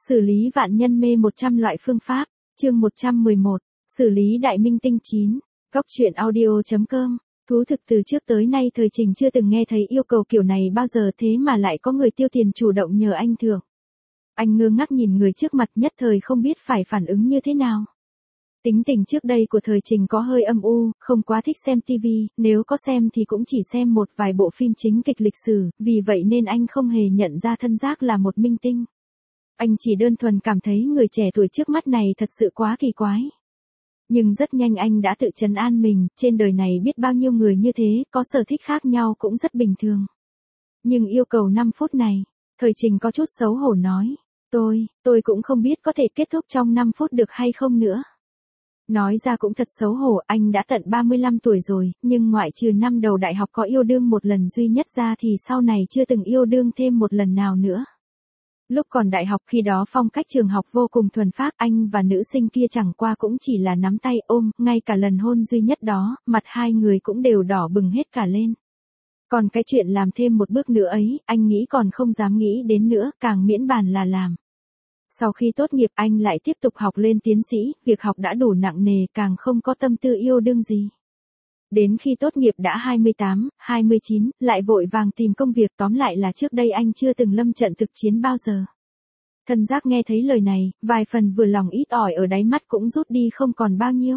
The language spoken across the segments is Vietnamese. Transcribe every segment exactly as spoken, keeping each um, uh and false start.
Xử lý vạn nhân mê một trăm loại phương pháp, chương một trăm mười một, xử lý đại minh tinh chín, góc truyện audio.com. Thú thực từ trước tới nay thời Trình chưa từng nghe thấy yêu cầu kiểu này bao giờ, thế mà lại có người tiêu tiền chủ động nhờ anh thưởng. Anh ngơ ngác nhìn người trước mặt, nhất thời không biết phải phản ứng như thế nào. Tính tình trước đây của thời Trình có hơi âm u, không quá thích xem tivi, nếu có xem thì cũng chỉ xem một vài bộ phim chính kịch lịch sử, vì vậy nên anh không hề nhận ra Thân Giác là một minh tinh. Anh chỉ đơn thuần cảm thấy người trẻ tuổi trước mắt này thật sự quá kỳ quái. Nhưng rất nhanh anh đã tự trấn an mình, trên đời này biết bao nhiêu người như thế, có sở thích khác nhau cũng rất bình thường. Nhưng yêu cầu năm phút này, thời Trình có chút xấu hổ nói, tôi, tôi cũng không biết có thể kết thúc trong năm phút được hay không nữa. Nói ra cũng thật xấu hổ, anh đã tận ba mươi lăm tuổi rồi, nhưng ngoại trừ năm đầu đại học có yêu đương một lần duy nhất ra thì sau này chưa từng yêu đương thêm một lần nào nữa. Lúc còn đại học khi đó phong cách trường học vô cùng thuần phác, anh và nữ sinh kia chẳng qua cũng chỉ là nắm tay ôm, ngay cả lần hôn duy nhất đó, mặt hai người cũng đều đỏ bừng hết cả lên. Còn cái chuyện làm thêm một bước nữa ấy, anh nghĩ còn không dám nghĩ đến nữa, càng miễn bàn là làm. Sau khi tốt nghiệp anh lại tiếp tục học lên tiến sĩ, việc học đã đủ nặng nề, càng không có tâm tư yêu đương gì. Đến khi tốt nghiệp đã hai mươi tám, hai mươi chín, lại vội vàng tìm công việc, tóm lại là trước đây anh chưa từng lâm trận thực chiến bao giờ. Thân Giác nghe thấy lời này, vài phần vừa lòng ít ỏi ở đáy mắt cũng rút đi không còn bao nhiêu.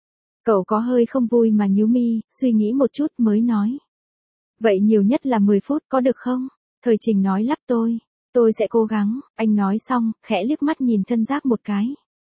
Cậu có hơi không vui mà nhíu mi, suy nghĩ một chút mới nói. Vậy nhiều nhất là mười phút có được không? Thời Trình nói lắp tôi. Tôi sẽ cố gắng, anh nói xong, khẽ liếc mắt nhìn Thân Giác một cái.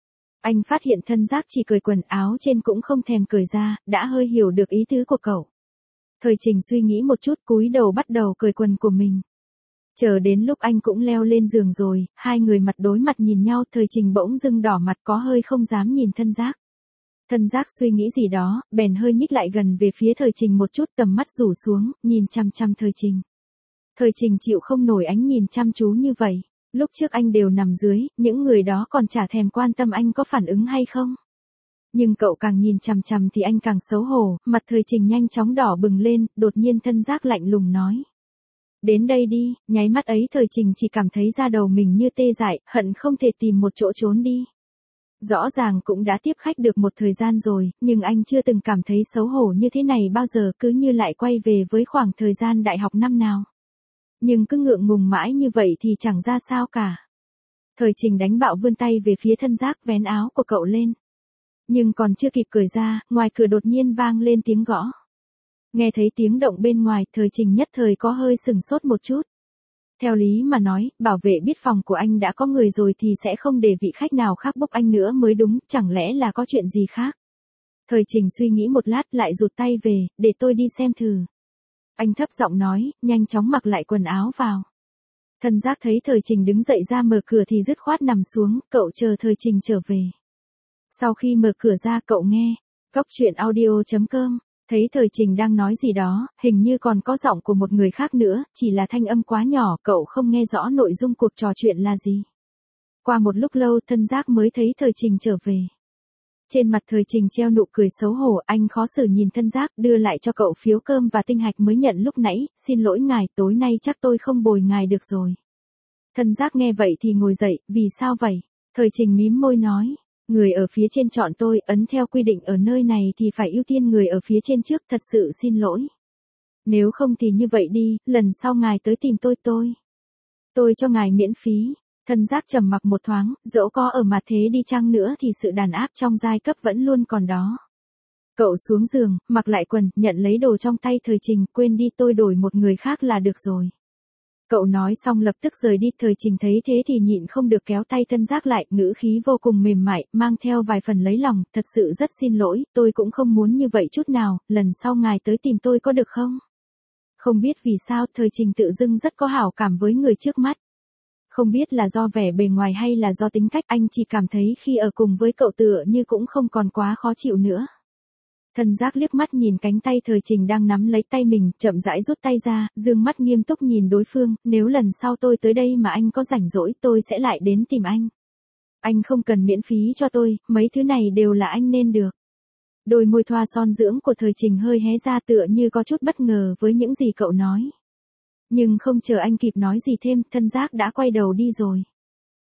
Anh phát hiện Thân Giác chỉ cởi quần áo trên cũng không thèm cởi ra, đã hơi hiểu được ý tứ của cậu. Thời Trình suy nghĩ một chút cúi đầu bắt đầu cởi quần của mình. Chờ đến lúc anh cũng leo lên giường rồi, hai người mặt đối mặt nhìn nhau, Thời Trình bỗng dưng đỏ mặt có hơi không dám nhìn Thân Giác. Thân Giác suy nghĩ gì đó, bèn hơi nhích lại gần về phía Thời Trình một chút, tầm mắt rủ xuống, nhìn chăm chăm Thời Trình. Thời Trình chịu không nổi ánh nhìn chăm chú như vậy. Lúc trước anh đều nằm dưới, những người đó còn chả thèm quan tâm anh có phản ứng hay không. Nhưng cậu càng nhìn chằm chằm thì anh càng xấu hổ, mặt Thời Trình nhanh chóng đỏ bừng lên, đột nhiên Thân Giác lạnh lùng nói. Đến đây đi, nháy mắt ấy Thời Trình chỉ cảm thấy da đầu mình như tê dại, hận không thể tìm một chỗ trốn đi. Rõ ràng cũng đã tiếp khách được một thời gian rồi, nhưng anh chưa từng cảm thấy xấu hổ như thế này bao giờ, cứ như lại quay về với khoảng thời gian đại học năm nào. Nhưng cứ ngượng ngùng mãi như vậy thì chẳng ra sao cả. Thời Trình đánh bạo vươn tay về phía Thân Giác, vén áo của cậu lên. Nhưng còn chưa kịp cởi ra, ngoài cửa đột nhiên vang lên tiếng gõ. Nghe thấy tiếng động bên ngoài, Thời Trình nhất thời có hơi sừng sốt một chút. Theo lý mà nói, bảo vệ biết phòng của anh đã có người rồi thì sẽ không để vị khách nào khác bốc anh nữa mới đúng, chẳng lẽ là có chuyện gì khác. Thời Trình suy nghĩ một lát lại rụt tay về, để tôi đi xem thử. Anh thấp giọng nói, nhanh chóng mặc lại quần áo vào. Thân Giác thấy Thời Trình đứng dậy ra mở cửa thì dứt khoát nằm xuống, cậu chờ Thời Trình trở về. Sau khi mở cửa ra cậu nghe, góc truyện audio.com, thấy Thời Trình đang nói gì đó, hình như còn có giọng của một người khác nữa, chỉ là thanh âm quá nhỏ, cậu không nghe rõ nội dung cuộc trò chuyện là gì. Qua một lúc lâu Thân Giác mới thấy Thời Trình trở về. Trên mặt Thời Trình treo nụ cười xấu hổ, anh khó xử nhìn Thân Giác, đưa lại cho cậu phiếu cơm và tinh hạch mới nhận lúc nãy, xin lỗi ngài, tối nay chắc tôi không bồi ngài được rồi. Thân Giác nghe vậy thì ngồi dậy, vì sao vậy? Thời Trình mím môi nói, người ở phía trên chọn tôi, ấn theo quy định ở nơi này thì phải ưu tiên người ở phía trên trước, thật sự xin lỗi. Nếu không thì như vậy đi, lần sau ngài tới tìm tôi tôi. Tôi cho ngài miễn phí. Thân Giác trầm mặc một thoáng, dẫu có ở mặt thế đi chăng nữa thì sự đàn áp trong giai cấp vẫn luôn còn đó. Cậu xuống giường, mặc lại quần, nhận lấy đồ trong tay Thời Trình, quên đi tôi đổi một người khác là được rồi. Cậu nói xong lập tức rời đi, Thời Trình thấy thế thì nhịn không được kéo tay Thân Giác lại, ngữ khí vô cùng mềm mại, mang theo vài phần lấy lòng, thật sự rất xin lỗi, tôi cũng không muốn như vậy chút nào, lần sau ngài tới tìm tôi có được không? Không biết vì sao Thời Trình tự dưng rất có hảo cảm với người trước mắt. Không biết là do vẻ bề ngoài hay là do tính cách, anh chỉ cảm thấy khi ở cùng với cậu tựa như cũng không còn quá khó chịu nữa. Thân Giác liếc mắt nhìn cánh tay Thời Trình đang nắm lấy tay mình, chậm rãi rút tay ra, dương mắt nghiêm túc nhìn đối phương, nếu lần sau tôi tới đây mà anh có rảnh rỗi tôi sẽ lại đến tìm anh. Anh không cần miễn phí cho tôi, mấy thứ này đều là anh nên được. Đôi môi thoa son dưỡng của Thời Trình hơi hé ra tựa như có chút bất ngờ với những gì cậu nói. Nhưng không chờ anh kịp nói gì thêm, Thân Giác đã quay đầu đi rồi.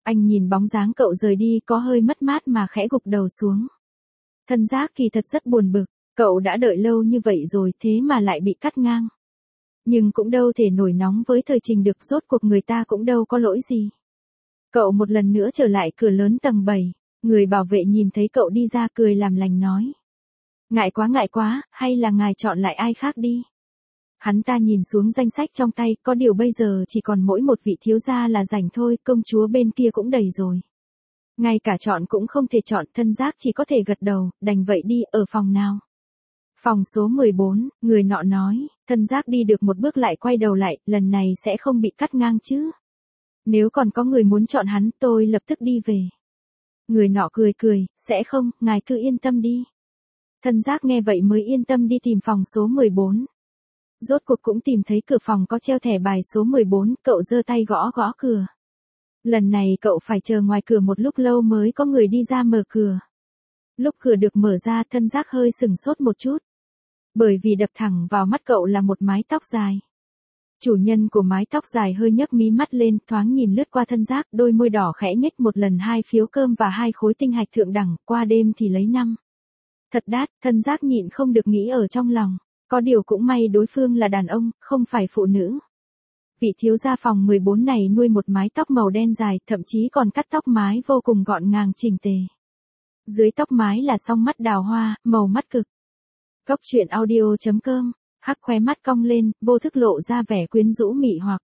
Anh nhìn bóng dáng cậu rời đi có hơi mất mát mà khẽ gục đầu xuống. Thân giác kỳ thật rất buồn bực, cậu đã đợi lâu như vậy rồi thế mà lại bị cắt ngang. Nhưng cũng đâu thể nổi nóng với thời trình được, rốt cuộc người ta cũng đâu có lỗi gì. Cậu một lần nữa trở lại cửa lớn tầng bảy, người bảo vệ nhìn thấy cậu đi ra cười làm lành nói. Ngại quá ngại quá, hay là ngài chọn lại ai khác đi. Hắn ta nhìn xuống danh sách trong tay, có điều bây giờ chỉ còn mỗi một vị thiếu gia là rảnh thôi, công chúa bên kia cũng đầy rồi. Ngay cả chọn cũng không thể chọn, thân giác chỉ có thể gật đầu, đành vậy đi, ở phòng nào. Phòng số mười bốn, người nọ nói, thân giác đi được một bước lại quay đầu lại, lần này sẽ không bị cắt ngang chứ. Nếu còn có người muốn chọn hắn, tôi lập tức đi về. Người nọ cười cười, sẽ không, ngài cứ yên tâm đi. Thân giác nghe vậy mới yên tâm đi tìm phòng số mười bốn. Rốt cuộc cũng tìm thấy cửa phòng có treo thẻ bài số mười bốn, cậu giơ tay gõ gõ cửa. Lần này cậu phải chờ ngoài cửa một lúc lâu mới có người đi ra mở cửa. Lúc cửa được mở ra, thân giác hơi sừng sốt một chút. Bởi vì đập thẳng vào mắt cậu là một mái tóc dài. Chủ nhân của mái tóc dài hơi nhấc mí mắt lên, thoáng nhìn lướt qua thân giác, đôi môi đỏ khẽ nhếch một lần hai phiếu cơm và hai khối tinh hạch thượng đẳng, qua đêm thì lấy năm. Thật đắt, thân giác nhịn không được nghĩ ở trong lòng. Có điều cũng may đối phương là đàn ông, không phải phụ nữ. Vị thiếu gia phòng mười bốn này nuôi một mái tóc màu đen dài, thậm chí còn cắt tóc mái vô cùng gọn gàng chỉnh tề. Dưới tóc mái là song mắt đào hoa, màu mắt cực. Góc truyện audio chấm com, hắc khóe mắt cong lên, vô thức lộ ra vẻ quyến rũ mị hoặc.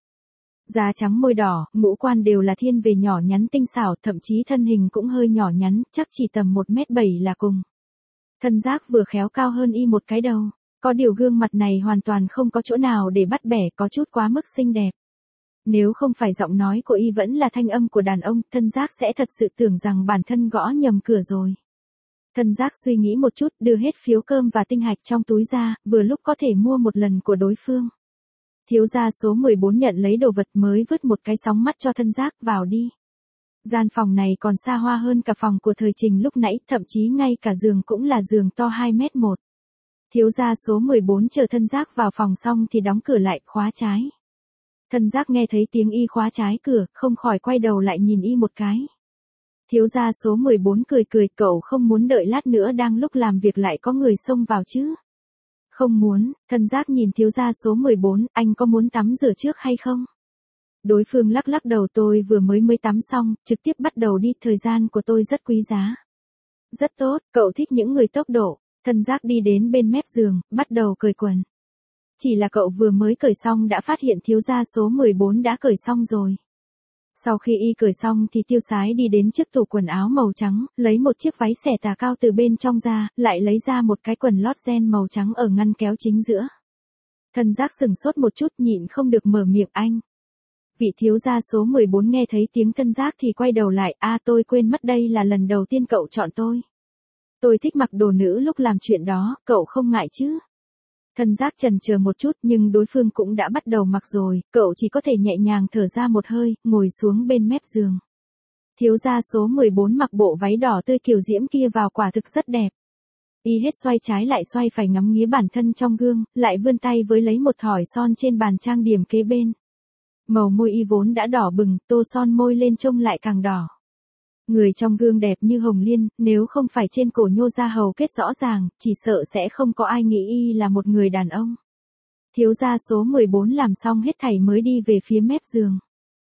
Da trắng môi đỏ, ngũ quan đều là thiên về nhỏ nhắn tinh xảo, thậm chí thân hình cũng hơi nhỏ nhắn, chắc chỉ tầm một mét bảy là cùng. Thân giác vừa khéo cao hơn y một cái đầu. Có điều gương mặt này hoàn toàn không có chỗ nào để bắt bẻ, có chút quá mức xinh đẹp. Nếu không phải giọng nói của y vẫn là thanh âm của đàn ông, thân giác sẽ thật sự tưởng rằng bản thân gõ nhầm cửa rồi. Thân giác suy nghĩ một chút, đưa hết phiếu cơm và tinh hạch trong túi ra, vừa lúc có thể mua một lần của đối phương. Thiếu gia số mười bốn nhận lấy đồ vật mới vứt một cái sóng mắt cho thân giác, vào đi. Gian phòng này còn xa hoa hơn cả phòng của thời Trình lúc nãy, thậm chí ngay cả giường cũng là giường to hai mét một. Thiếu gia số mười bốn chờ thân giác vào phòng xong thì đóng cửa lại, khóa trái. Thân giác nghe thấy tiếng y khóa trái cửa, không khỏi quay đầu lại nhìn y một cái. Thiếu gia số mười bốn cười cười, cậu không muốn đợi lát nữa đang lúc làm việc lại có người xông vào chứ? Không muốn, thân giác nhìn thiếu gia số mười bốn, anh có muốn tắm rửa trước hay không? Đối phương lắc lắc đầu, tôi vừa mới mới tắm xong, trực tiếp bắt đầu đi, thời gian của tôi rất quý giá. Rất tốt, cậu thích những người tốc độ. Thân giác đi đến bên mép giường, bắt đầu cởi quần. Chỉ là cậu vừa mới cởi xong đã phát hiện thiếu gia số mười bốn đã cởi xong rồi. Sau khi y cởi xong thì tiêu sái đi đến trước tủ quần áo màu trắng, lấy một chiếc váy xẻ tà cao từ bên trong ra, lại lấy ra một cái quần lót ren màu trắng ở ngăn kéo chính giữa. Thân giác sừng sốt một chút, nhịn không được mở miệng, anh. Vị thiếu gia số mười bốn nghe thấy tiếng thân giác thì quay đầu lại, a tôi quên mất đây là lần đầu tiên cậu chọn tôi. Tôi thích mặc đồ nữ lúc làm chuyện đó, cậu không ngại chứ? Thân giác chần chờ một chút nhưng đối phương cũng đã bắt đầu mặc rồi, cậu chỉ có thể nhẹ nhàng thở ra một hơi, ngồi xuống bên mép giường. Thiếu gia số mười bốn mặc bộ váy đỏ tươi kiều diễm kia vào quả thực rất đẹp. Y hết xoay trái lại xoay phải ngắm nghía bản thân trong gương, lại vươn tay với lấy một thỏi son trên bàn trang điểm kế bên. Màu môi y vốn đã đỏ bừng, tô son môi lên trông lại càng đỏ. Người trong gương đẹp như hồng liên, nếu không phải trên cổ nhô ra hầu kết rõ ràng, chỉ sợ sẽ không có ai nghĩ y là một người đàn ông. Thiếu gia số mười bốn làm xong hết thảy mới đi về phía mép giường.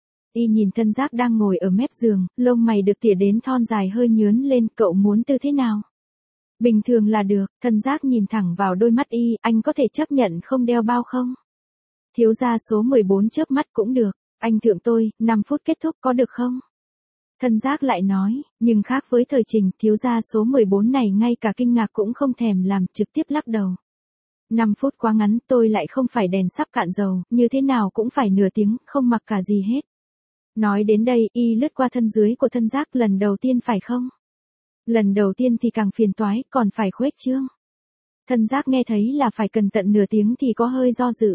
Y nhìn thân giác đang ngồi ở mép giường, lông mày được tỉa đến thon dài hơi nhướn lên, cậu muốn tư thế nào? Bình thường là được, thân giác nhìn thẳng vào đôi mắt y, anh có thể chấp nhận không đeo bao không? Thiếu gia số mười bốn chớp mắt, cũng được, anh thượng tôi, năm phút kết thúc có được không? Thân giác lại nói, nhưng khác với thời Trình, thiếu gia số mười bốn này ngay cả kinh ngạc cũng không thèm làm, trực tiếp lắc đầu. năm phút quá ngắn, tôi lại không phải đèn sắp cạn dầu, như thế nào cũng phải nửa tiếng, không mặc cả gì hết. Nói đến đây, y lướt qua thân dưới của thân giác, lần đầu tiên phải không? Lần đầu tiên thì càng phiền toái, còn phải khuếch trương. Thân giác nghe thấy là phải cần tận nửa tiếng thì có hơi do dự.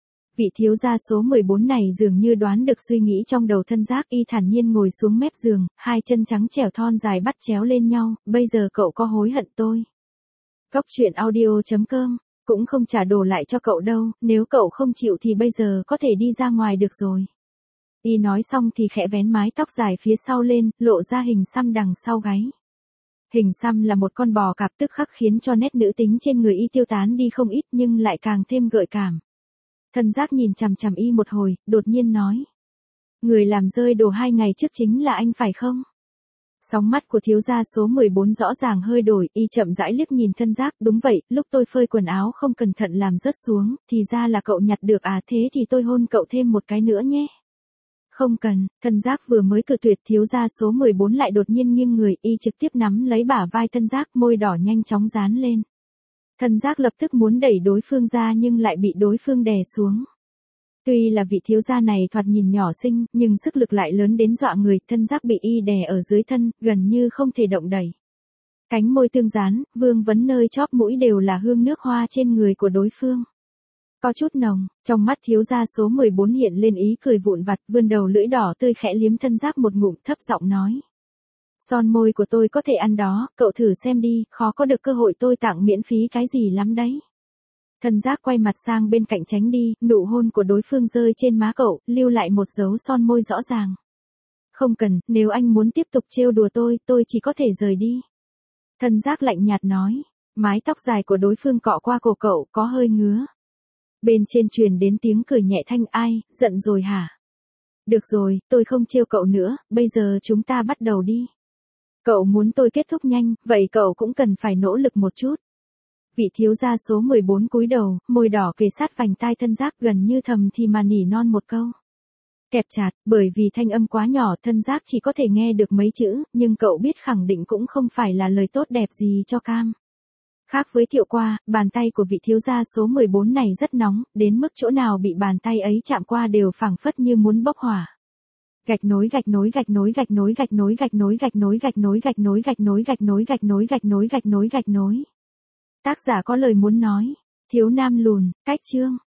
Vị thiếu gia số mười bốn này dường như đoán được suy nghĩ trong đầu thân giác, y thản nhiên ngồi xuống mép giường, hai chân trắng trẻo thon dài bắt chéo lên nhau, bây giờ cậu có hối hận tôi? Góc truyện audio chấm com, cũng không trả đồ lại cho cậu đâu, nếu cậu không chịu thì bây giờ có thể đi ra ngoài được rồi. Y nói xong thì khẽ vén mái tóc dài phía sau lên, lộ ra hình xăm đằng sau gáy. Hình xăm là một con bò cạp tức khắc khiến cho nét nữ tính trên người Y tiêu tán đi không ít nhưng lại càng thêm gợi cảm. Thân Giác nhìn chằm chằm Y một hồi, đột nhiên nói. Người làm rơi đồ hai ngày trước chính là anh phải không? Sóng mắt của thiếu gia số mười bốn rõ ràng hơi đổi, Y chậm rãi liếc nhìn Thân Giác, đúng vậy, lúc tôi phơi quần áo không cẩn thận làm rớt xuống, thì ra là cậu nhặt được à, thế thì tôi hôn cậu thêm một cái nữa nhé. Không cần, Thân Giác vừa mới cự tuyệt, thiếu gia số mười bốn lại đột nhiên nghiêng người, Y trực tiếp nắm lấy bả vai Thân Giác, môi đỏ nhanh chóng dán lên. Thân Giác lập tức muốn đẩy đối phương ra nhưng lại bị đối phương đè xuống. Tuy là vị thiếu gia này thoạt nhìn nhỏ xinh, nhưng sức lực lại lớn đến dọa người, Thân Giác bị Y đè ở dưới thân, gần như không thể động đẩy. Cánh môi tương dán, vương vấn nơi chóp mũi đều là hương nước hoa trên người của đối phương. Có chút nồng, trong mắt thiếu gia số mười bốn hiện lên ý cười vụn vặt, vươn đầu lưỡi đỏ tươi khẽ liếm Thân Giác một ngụm, thấp giọng nói. Son môi của tôi có thể ăn đó, cậu thử xem đi, khó có được cơ hội tôi tặng miễn phí cái gì lắm đấy. Thân Giác quay mặt sang bên cạnh tránh đi, nụ hôn của đối phương rơi trên má cậu, lưu lại một dấu son môi rõ ràng. Không cần, nếu anh muốn tiếp tục trêu đùa tôi, tôi chỉ có thể rời đi. Thân Giác lạnh nhạt nói, mái tóc dài của đối phương cọ qua cổ cậu, có hơi ngứa. Bên trên truyền đến tiếng cười nhẹ thanh, ai, giận rồi hả? Được rồi, tôi không trêu cậu nữa, bây giờ chúng ta bắt đầu đi. Cậu muốn tôi kết thúc nhanh, vậy cậu cũng cần phải nỗ lực một chút. Vị thiếu gia số mười bốn cúi đầu, môi đỏ kề sát vành tai Thân Giác, gần như thầm thì mà nỉ non một câu. Kẹp chặt, bởi vì thanh âm quá nhỏ, Thân Giác chỉ có thể nghe được mấy chữ, nhưng cậu biết khẳng định cũng không phải là lời tốt đẹp gì cho cam. Khác với Thiệu Qua, bàn tay của vị thiếu gia số mười bốn này rất nóng, đến mức chỗ nào bị bàn tay ấy chạm qua đều phảng phất như muốn bốc hỏa. Gạch nối gạch nối gạch nối gạch nối gạch nối gạch nối gạch nối gạch nối gạch nối gạch nối gạch nối gạch nối gạch nối gạch nối gạch nối. Tác giả có lời muốn nói, thiếu nam lùn, cách chương.